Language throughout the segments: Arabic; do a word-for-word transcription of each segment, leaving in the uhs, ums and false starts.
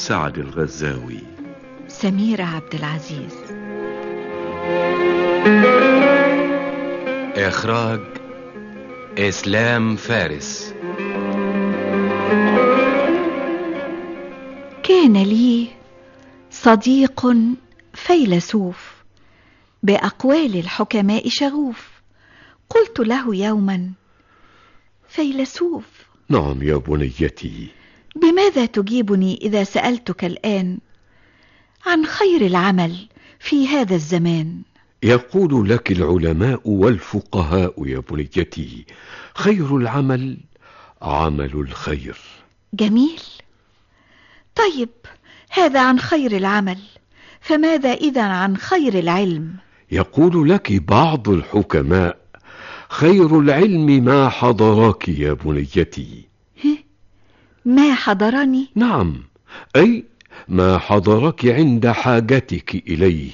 سعد الغزاوي. سميرة عبد العزيز. إخراج إسلام فارس. كان لي صديق فيلسوف بأقوال الحكماء شغوف. قلت له يوما: فيلسوف. نعم يا بنيتي. بماذا تجيبني إذا سألتك الآن عن خير العمل في هذا الزمان؟ يقول لك العلماء والفقهاء يا بنيتي: خير العمل عمل الخير. جميل. طيب، هذا عن خير العمل، فماذا إذن عن خير العلم؟ يقول لك بعض الحكماء: خير العلم ما حضرك يا بنيتي. ما حضرني؟ نعم، أي ما حضرك عند حاجتك إليه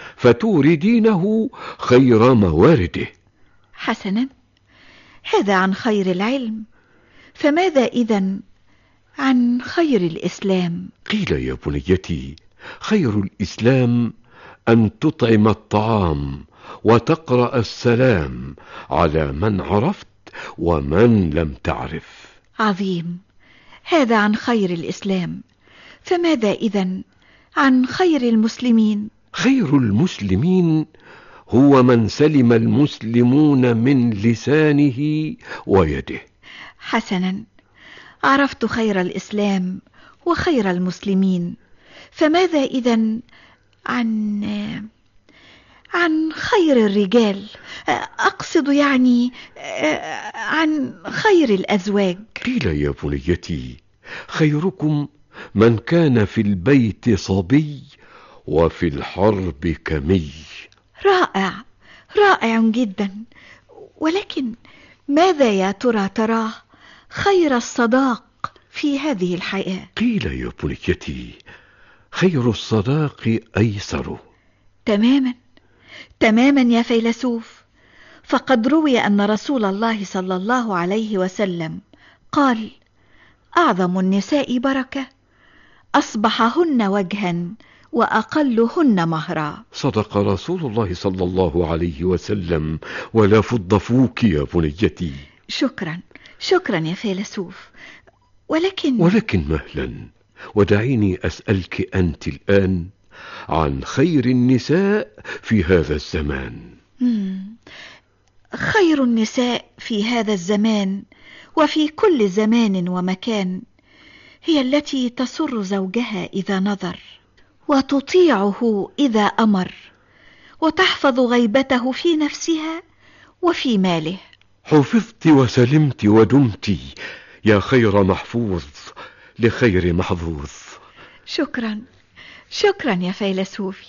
فتوردينه خير موارده. حسنا، هذا عن خير العلم، فماذا إذن عن خير الإسلام؟ قيل يا بنيتي: خير الإسلام أن تطعم الطعام وتقرأ السلام على من عرفت ومن لم تعرف. عظيم، هذا عن خير الإسلام، فماذا إذن عن خير المسلمين؟ خير المسلمين هو من سلم المسلمون من لسانه ويده. حسنا، عرفت خير الإسلام وخير المسلمين، فماذا إذن عن عن خير الرجال؟ أقصد يعني عن خير الأزواج. قيل يا بنيتي: خيركم من كان في البيت صبي وفي الحرب كمي. رائع، رائع جدا. ولكن ماذا يا ترى تراه خير الصداق في هذه الحياة؟ قيل يا بنيتي: خير الصداق أيسر. تماما تماما يا فيلسوف، فقد روي أن رسول الله صلى الله عليه وسلم قال: أعظم النساء بركة أصبحهن وجها وأقلهن مهرا. صدق رسول الله صلى الله عليه وسلم، ولا فض فوك يا بنيتي. شكرا شكرا يا فيلسوف. ولكن ولكن مهلا، ودعيني أسألك أنت الآن عن خير النساء في هذا الزمان. مم. خير النساء في هذا الزمان وفي كل زمان ومكان هي التي تسر زوجها إذا نظر، وتطيعه إذا أمر، وتحفظ غيبته في نفسها وفي ماله. حفظت وسلمت ودمت يا خير محفوظ لخير محظوظ. شكرا شكرا يا فيلسوفي.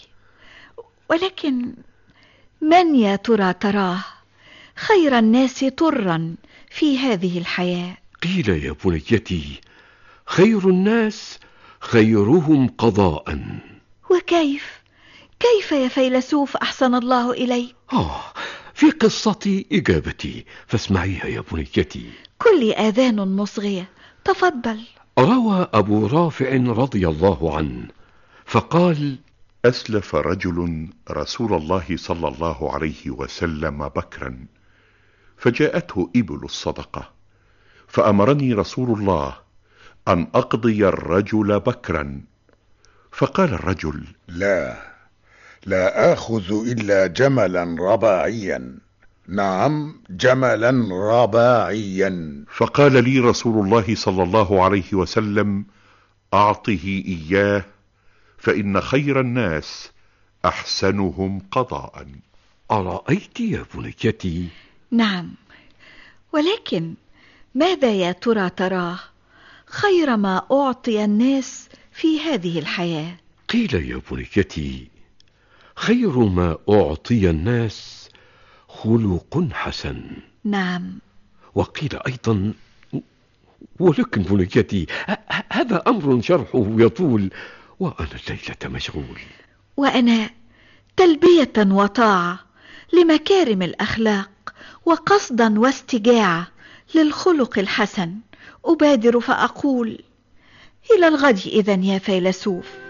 ولكن من يا ترى تراه خير الناس طرا في هذه الحياة؟ قيل يا بنيتي: خير الناس خيرهم قضاء. وكيف كيف يا فيلسوف أحسن الله إليك؟ آه في قصتي إجابتي، فاسمعيها يا بنيتي. كل آذان مصغية، تفضل. روى أبو رافع رضي الله عنه فقال: أسلف رجل رسول الله صلى الله عليه وسلم بكرا، فجاءته إبل الصدقة، فأمرني رسول الله أن أقضي الرجل بكرا. فقال الرجل: لا لا آخذ إلا جملا رباعيا. نعم، جملا رباعيا. فقال لي رسول الله صلى الله عليه وسلم: أعطه إياه، فإن خير الناس أحسنهم قضاء. أرأيت يا بنيتي؟ نعم، ولكن ماذا يا ترى تراه خير ما أعطي الناس في هذه الحياة؟ قيل يا بنيتي: خير ما أعطي الناس خلق حسن. نعم. وقيل أيضا: ولكن بنيتي هذا أمر شرحه يطول، وأنا الليلة مشغول. وأنا تلبية وطاعة لمكارم الأخلاق وقصدا واستجاعة للخلق الحسن أبادر فأقول: إلى الغد إذن يا فيلسوف.